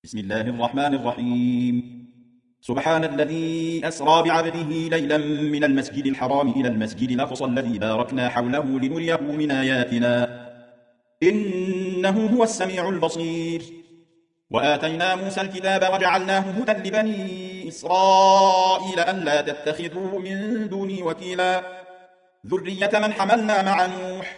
بسم الله الرحمن الرحيم. سبحان الذي أسرى بعبده ليلا من المسجد الحرام إلى المسجد الأقصى الذي باركنا حوله لنريه من آياتنا إنه هو السميع البصير. وآتينا موسى الكتاب وجعلناه هدى لبني إسرائيل ألا تتخذوا من دوني وكيلا ذرية من حملنا مع نوح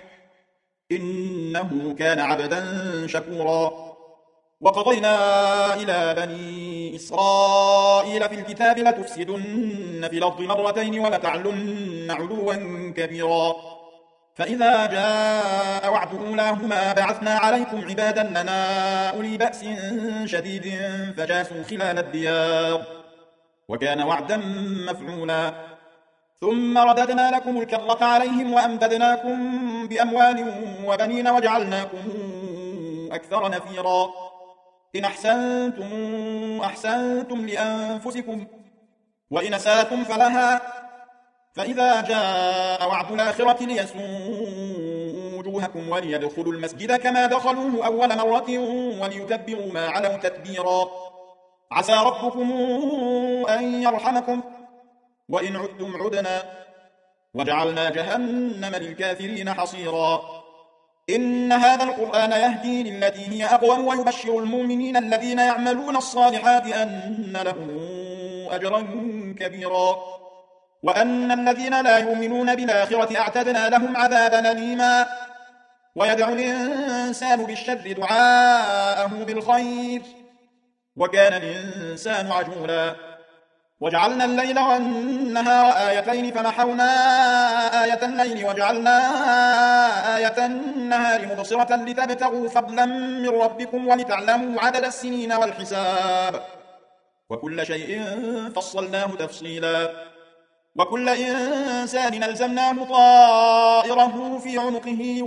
إنه كان عبدا شكورا. وقضينا إلى بني إسرائيل في الكتاب لتفسدن في الأرض مرتين ولتعلن علوا كبيرا. فإذا جاء وعد أولاهما بعثنا عليكم عبادا لنا أولي بأس شديد فجاسوا خلال الديار وكان وعدا مفعولا. ثم رددنا لكم الكرة عليهم وأمددناكم بأموال وبنين وجعلناكم أكثر نفيرا. إن أحسنتم أحسنتم لأنفسكم وإن أسأتم فلها. فإذا جاء وعد الآخرة ليسوءوا وجوهكم وليدخلوا المسجد كما دخلوه أول مرة وليتبروا ما علوا تتبيرا. عسى ربكم أن يرحمكم وإن عدتم عدنا وجعلنا جهنم للكافرين حصيرا. إن هذا القرآن يهدي للتي هي أقوم ويبشر المؤمنين الذين يعملون الصالحات أن لهم أجرا كبيرا وأن الذين لا يؤمنون بالآخرة أعتدنا لهم عذابا أليما. ويدعو الإنسان بالشر دعاءه بالخير وكان الإنسان عجولا. وجعلنا الليل والنهار آيتين فمحونا آية الليل وجعلنا آية النهار مبصرة لتبتغوا فضلا من ربكم ولتعلموا عدد السنين والحساب وكل شيء فصلناه تفصيلا. وكل إنسان ألزمناه طائره في عنقه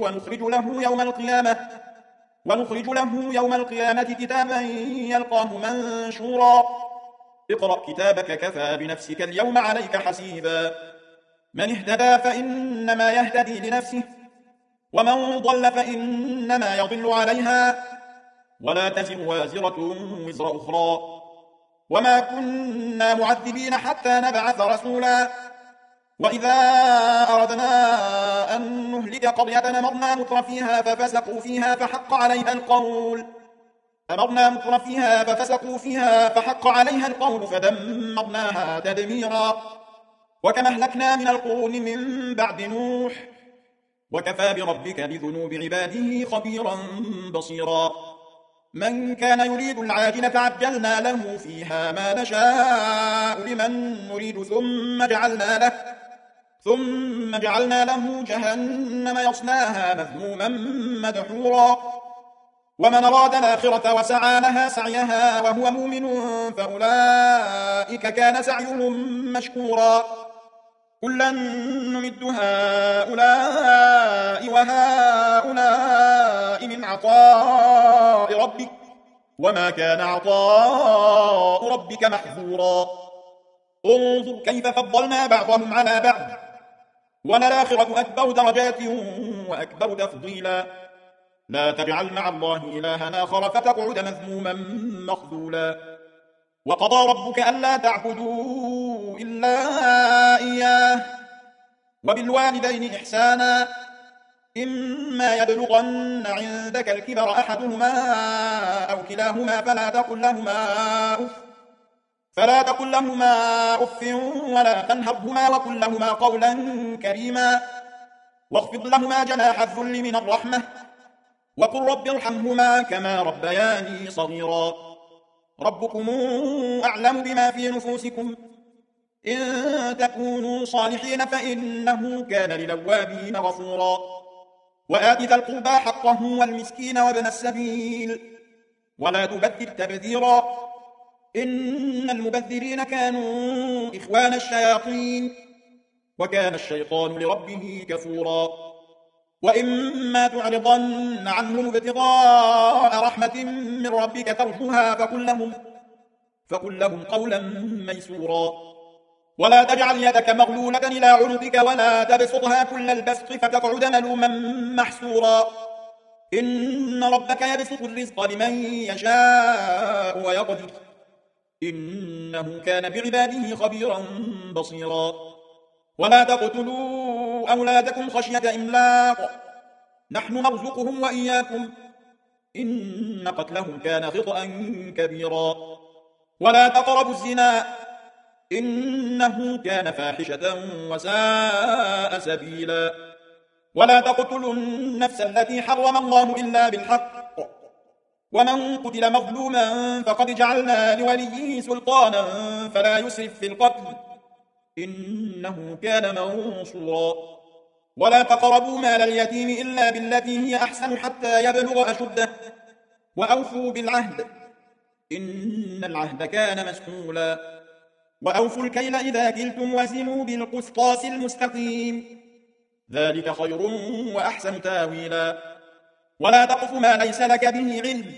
ونخرج له يوم القيامة كتابا يلقاه منشورا. اقرأ كتابك كفى بنفسك اليوم عليك حسيبا. من اهتدى فإنما يهتدي لنفسه ومن ضل فإنما يضل عليها ولا تزر وازرة وزر أخرى وما كنا معذبين حتى نبعث رسولا. وإذا أردنا أن نهلك قرية أمرنا متر فيها ففسقوا فيها فحق عليها القول فدمرناها تدميرا. وكما أهلكنا من القرون من بعد نوح وكفى بربك بذنوب عباده خبيرا بصيرا. من كان يريد العاجلة عجلنا له فيها ما نشاء لمن نريد ثم جعلنا له جهنم يصلاها مذموما مدحورا. ومن أراد الآخرة وسعى لها سعيها وهو مؤمن فأولئك كان سعيهم مشكورا. كلا نمد هؤلاء وهؤلاء من عطاء ربك وما كان عطاء ربك محظورا. انظر كيف فضلنا بعضهم على بعض وللآخرة أكبر درجات وأكبر تفضيلا. لا تجعل مع الله إلها آخر فتقعد مذموما مخذولا. وقضى ربك ألا تعبدوا إلا إياه وبالوالدين إحسانا إما يبلغن عندك الكبر أحدهما أو كلاهما فلا تقل لهما أف ولا تنهرهما وقل لهما قولا كريما واخفض لهما جناح الذل من الرحمة وقل رب ارحمهما كما ربياني صغيرا. ربكم أعلم بما في نفوسكم إن تكونوا صالحين فإنه كان للأوابين غفورا. وآت ذا القربى حقه والمسكين وابن السبيل ولا تبذر تبذيرا إن المبذرين كانوا إخوان الشياطين وكان الشيطان لربه كفورا. وإما تعرضن عنهم ابتغاء رحمة من ربك ترجوها فقل لهم قولا ميسورا. ولا تجعل يدك مغلولة إلى عنقك ولا تبسطها كل البسط فتقعد ملوما محسورا. إن ربك يبسط الرزق لمن يشاء ويقدر إنه كان بعباده خبيرا بصيرا ولا تقتلوا أولادكم خشية إملاق نحن نرزقهم وإياكم إن قتلهم كان خطأ كبيرا ولا تقربوا الزنا إنه كان فاحشة وساء سبيلا ولا تقتلوا النفس التي حرم الله إلا بالحق ومن قتل مظلوما فقد جعلنا لوليه سلطانا فلا يسرف في القتل إنه كان منصورا ولا تقربوا مال اليتيم إلا بالتي هي أحسن حتى يبلغ أشده وأوفوا بالعهد إن العهد كان مسؤولا وأوفوا الكيل إذا كلتم وزنوا بالقسطاس المستقيم ذلك خير وأحسن تاويلا ولا تقف ما ليس لك به علم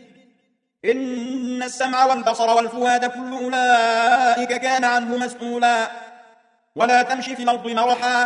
إن السمع والبصر والفؤاد كل أولئك كان عنه مسؤولا ولا تمش في الأرض مرحا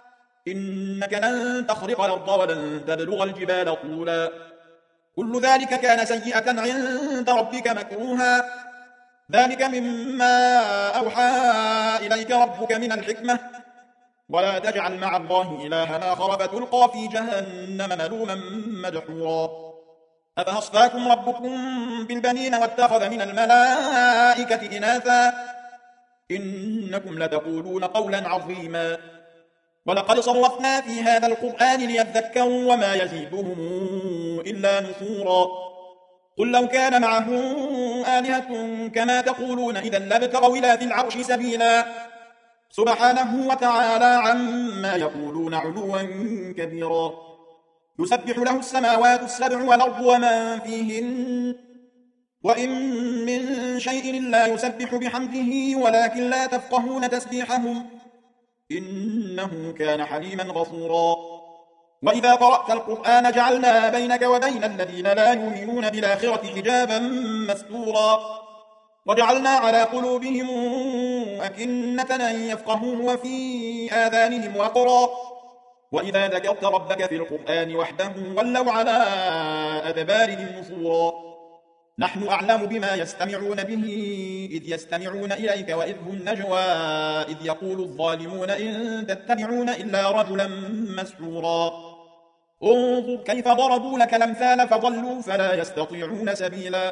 إنك لن تخرق الأرض ولن تبلغ الجبال طولا كل ذلك كان سيئة عند ربك مكروها ذلك مما أوحى إليك ربك من الحكمة ولا تجعل مع الله إلها آخر فتلقى في جهنم ملوما مدحورا أفأصفاكم ربكم بالبنين واتخذ من الملائكة إناثا إنكم لتقولون قولا عظيما ولقد صرفنا في هذا القرآن ليذكروا وما يزيدهم إلا نفورا قل لو كان معه آلهة كما تقولون إذا لابتغوا إلى ذي العرش سبيلا سبحانه وتعالى عما يقولون علوا كبيرا يسبح له السماوات السبع والأرض ومن فيهن وإن من شيء إلا يسبح بحمده ولكن لا تفقهون تسبيحهم إنه كان حليما غفورا وإذا قرأت القرآن جعلنا بينك وبين الذين لا يؤمنون بالآخرة حجابا مستورا وجعلنا على قلوبهم أكنة أن يفقهوه وفي آذانهم وقرا وإذا ذكرت ربك في القرآن وحده ولوا على أدبارهم نفورا نحن أعلم بما يستمعون به إذ يستمعون إليك وإذ هم نجوى إذ يقول الظالمون إن تتبعون إلا رجلا مسحورا انظر كيف ضربوا لك الأمثال فضلوا فلا يستطيعون سبيلا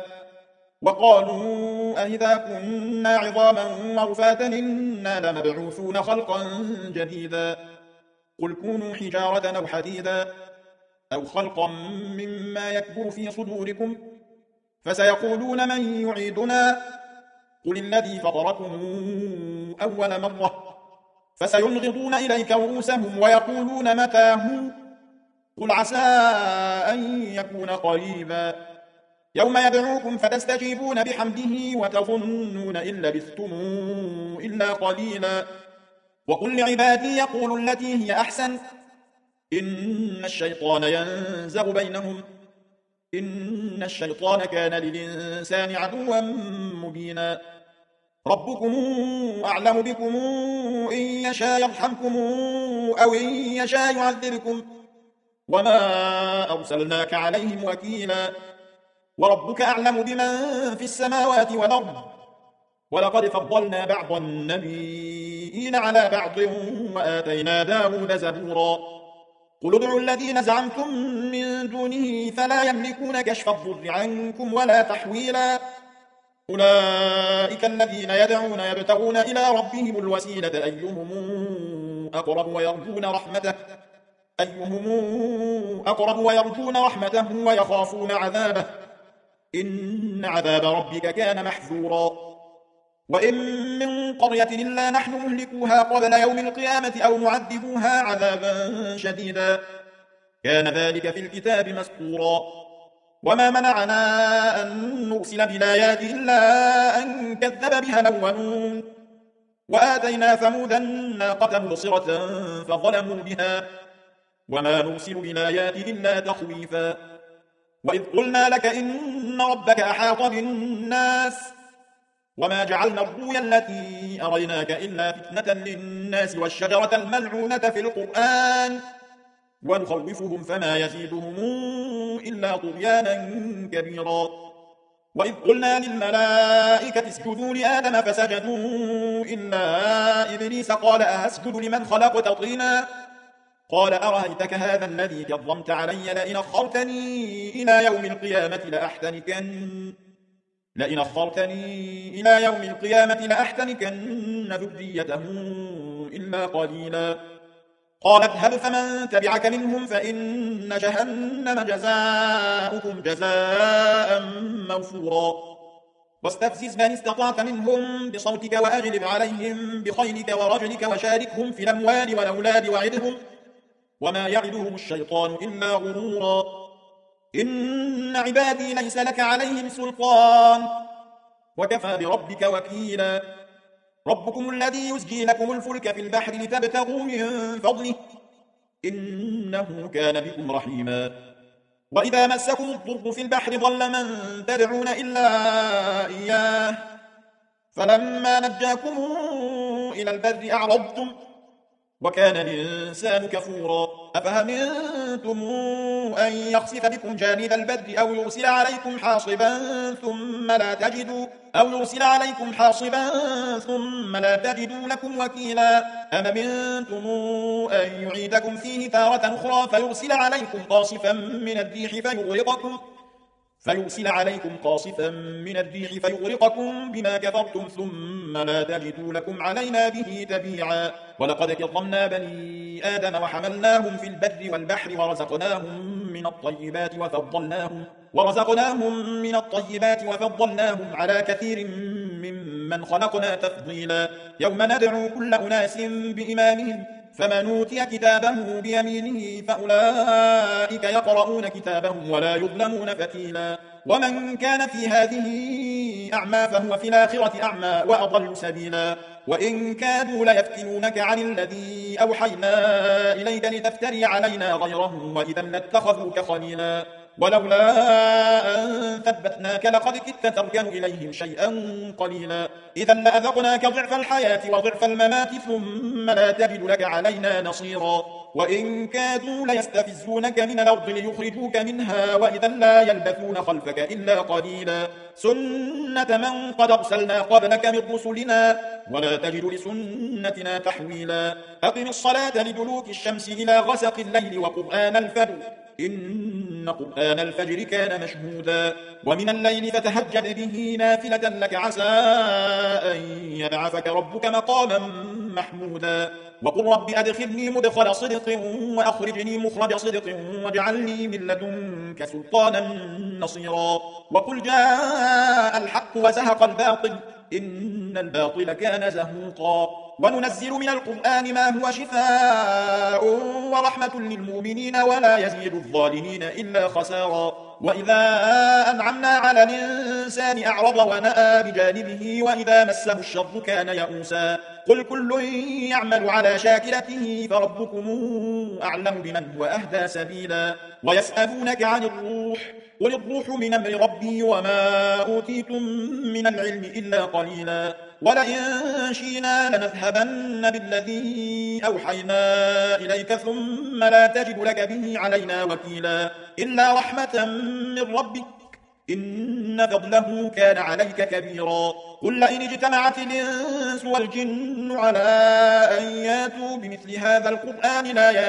وقالوا أئذا كنا عظاما ورفاتا إنا لمبعوثون خلقا جديدا قل كونوا حجارة أو حديدا أو خلقا مما يكبر في صدوركم فسيقولون من يعيدنا قل الذي فطركم أول مرة فسينغضون إليك رؤوسهم ويقولون متاه قل عسى أن يكون قريبا يوم يدعوكم فتستجيبون بحمده وتظنون إن لبثتم إلا قليلا وقل لعبادي يقولوا التي هي أحسن إن الشيطان ينزغ بينهم إن الشيطان كان للإنسان عدوا مبينا ربكم أعلم بكم إن يشاء يرحمكم أو إن يشاء يعذبكم وما أرسلناك عليهم وكيلا وربك أعلم بمن في السماوات والأرض ولقد فضلنا بعض النبيين على بعض وآتينا داود زبورا قل ادعوا الذين زعمتم من دونه فلا يملكون كشف الضر عنكم ولا تحويلا أولئك الذين يدعون يبتغون إلى ربهم الوسيلة أقرب ويرجون رحمته ويخافون عذابه إن عذاب ربك كان محذورا وإن من قرية إلا نحن مهلكوها قبل يوم القيامة أو معذبوها عذابا شديدا كان ذلك في الكتاب مسطورا وما منعنا أن نرسل بالآيات إلا أن كذب بها الأولون وآتينا ثمود الناقة مبصرة فظلموا بها وما نرسل بالآيات إلا تخويفا وإذ قلنا لك إن ربك أحاط بالناس وما جعلنا الرؤيا التي أريناك إلا فتنة للناس والشجرة الملعونة في القرآن ونخوفهم فما يزيدهم إلا طغيانا كبيرا. وإذ قلنا للملائكة اسجدوا لآدم فسجدوا إلا إبليس قال أسجد لمن خلقت طينا قال أرأيتك هذا الذي كرمت علي لئن أخرتني إلى يوم القيامة لأحتنكن ذريته إلا قليلا. قال اذهب فمن تبعك منهم فإن جهنم جزاؤكم جزاء موفورا. واستفزز من استطعت منهم بصوتك وأجلب عليهم بخيلك ورجلك وشاركهم في الأموال والأولاد وعدهم وما يعدهم الشيطان إلا غرورا. إن عبادي ليس لك عليهم سلطان وكفى بربك وكيلا. ربكم الذي يزجي لكم الفلك في البحر لتبتغوا من فضله إنه كان بكم رحيما. وإذا مسكم الضر في البحر ضل من تدعون إلا إياه فلما نجاكم إلى البر أعرضتم وكان الإنسان كفورا. أفهمنتم أن يخسف بكم جانب البر أو يرسل عليكم حاصبا ثم لا تجدوا لكم وكيلا. أم أمنتم أن يعيدكم فيه تارة أخرى فيرسل عليكم قاصفا من الريح فيغرقكم بما كفرتم ثم لا تجدوا لكم علينا به تبيعا. ولقد كرمنا بني آدم وحملناهم في البر والبحر ورزقناهم من الطيبات وفضلناهم على كثير ممن خلقنا تفضيلا. يوم ندعو كل أناس بإمامهم فمن أوتي كتابه بيمينه فأولئك يقرؤون كتابهم ولا يظلمون فتيلا. ومن كان في هذه أعمى فهو في الآخرة أعمى وأضل سبيلا. وإن كادوا ليفتنونك عن الذي أوحينا إليك لتفتري علينا غيره وإذا لاتخذوك خليلا. ولولا أن ثبتناك لقد كدت تركن إليهم شيئا قليلا. إذا لأذقناك ضعف الحياة وضعف الممات ثم لا تجد لك علينا نصيرا. وإن كادوا ليستفزونك من الأرض ليخرجوك منها وإذا لا يلبثون خلفك إلا قليلا. سنة من قد أرسلنا قبلك من رسلنا ولا تجد لسنتنا تحويلا. أقم الصلاة لدلوك الشمس إلى غسق الليل وقرآن الفجر إن قرآن الفجر كان مشهودا. ومن الليل فتهجد به نافلة لك عسى أن يبعثك ربك مقاما محمودا. وقل رب أدخلني مدخل صدق وأخرجني مخرج صدق واجعلني من لدنك سلطانا نصيرا. وقل جاء الحق وزهق الباطل إن الباطل كان زهوقا. وننزل من القرآن ما هو شفاء ورحمة للمؤمنين ولا يزيد الظالمين إلا خسارا. وإذا أنعمنا على الإنسان أعرض ونأى بجانبه وإذا مسه الشر كان يئوسا. قل كل يعمل على شاكلته فربكم أعلم بمن هو أهدى سبيلا. ويسألونك عن الروح قل الروح من أمر ربي وما أوتيتم من العلم إلا قليلا. ولئن شئنا لنذهبن بالذي أوحينا إليك ثم لا تجد لك به علينا وكيلا. إلا رحمة من ربك إن فضله كان عليك كبيرا. قل لئن اجتمعت الإنس والجن على أن ياتوا بمثل هذا القرآن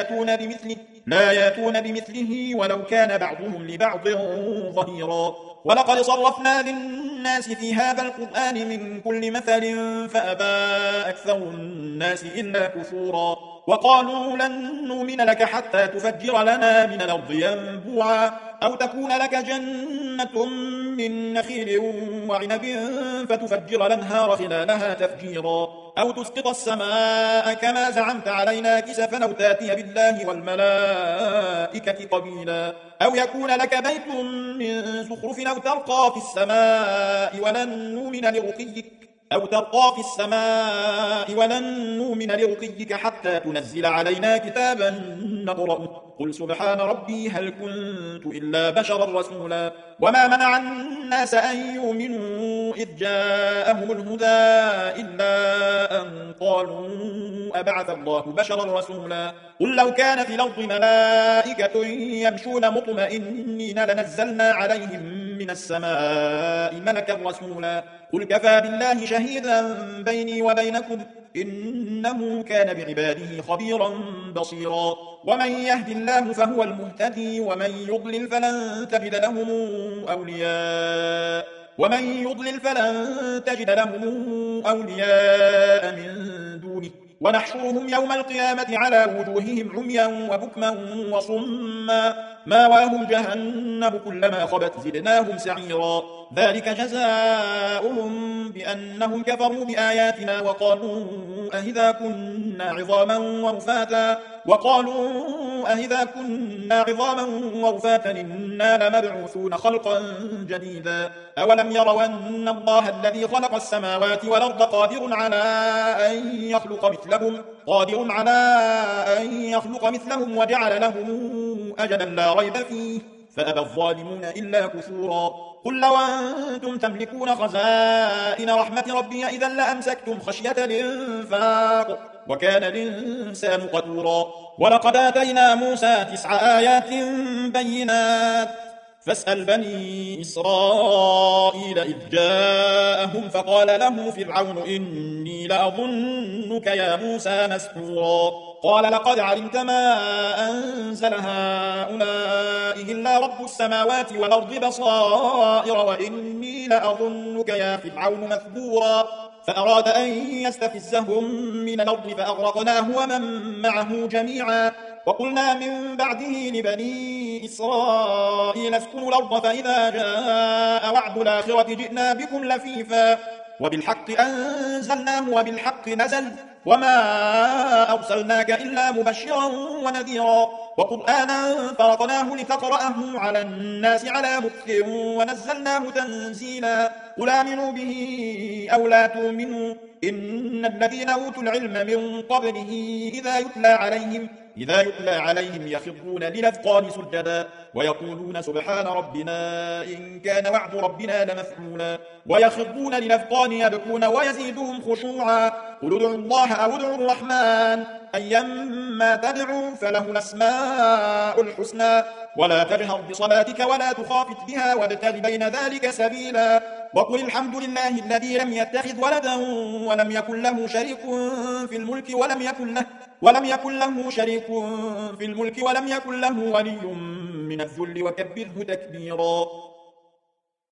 لا ياتون بمثله ولو كان بعضهم لبعض ظهيرا. ولقد صرفنا للناس في هذا القرآن من كل مثل فأبى أكثر الناس إلا كفورا. وقالوا لن نؤمن لك حتى تفجر لنا من الأرض ينبوعا أو تكون لك جنة من نخيل وعنب فتفجر الأنهار خلالها تفجيرا أو تسقط السماء كما زعمت علينا كسفا أو تاتي بالله والملائكة قبيلا أو يكون لك بيت من زخرف أو ترقى في السماء ولن نؤمن لرقيك أو ترقى في السماء ولن نؤمن لرقيك حتى تنزل علينا كتابا نقرأه قل سبحان ربي هل كنت إلا بشرا رسولا وما منع الناس أن يؤمنوا إذ جاءهم الهدى إلا أن قالوا أبعث الله بشرا رسولا قل لو كان في الأرض ملائكة يمشون مطمئنين لنزلنا عليهم من السماء ملكا رسولا قل كفى بالله شهيدا بيني وبينكم إنه كان بعباده خبيرا بصيرا ومن يهد الله فهو المهتدي ومن يضلل فلن تجد لهم أولياء من دونه ونحشرهم يوم القيامة على وجوههم عميا وبكما وصما ماواهم جهنم كلما خبت زدناهم سعيرا ذلك جزاؤهم بأنهم كفروا بآياتنا وقالوا أهذا كنا عظاما ورفاتا إنا لمبعوثون خلقا جديدا أولم يروا أن الله الذي خلق السماوات والأرض قادر على أن يخلق مثلهم وجعل لهم أجلا لا ريب فيه فأبى الظالمون إلا كفورا قل لو أنتم تملكون خزائن رحمة ربي إذا لأمسكتم خشية الإنفاق وكان الإنسان قتورا ولقد آتينا موسى 9 آيات بينات فاسأل بني إسرائيل إذ جاءهم فقال له فرعون إني لأظنك يا موسى مسحورا قال لقد علمت ما أنزل هؤلاء إلا رب السماوات والأرض بصائر وإني لأظنك يا فرعون مثبورا فأراد أن يستفزهم من الأرض فأغرقناه ومن معه جميعا وقلنا من بعده لبني إسرائيل اسكنوا الأرض فإذا جاء وعد الآخرة جئنا بكم لفيفا وبالحق أنزلناه وبالحق نزل وما أرسلناك إلا مبشرا ونذيرا وقرآنا فرقناه لتقرأه على الناس على مكث ونزلناه تنزيلا قل آمنوا به أو لا تؤمنوا إن الذين أوتوا العلم من قبله إذا يتلى عليهم يخرون للأذقان سجدا ويقولون سبحان ربنا إن كان وعد ربنا لمفعولا ويخرون للأذقان يبكون ويزيدهم خشوعا قل ادعوا الله أو ادعوا الرحمن أيما تدعوا فله الأسماء الحسنى ولا تجهر بصلاتك ولا تخافت بها وابتغ بين ذلك سبيلا وقل الحمد لله الذي لم يتخذ ولدا ولم يكن له شريك في الملك ولم يكن له ولي من الذل وكبره تكبيرا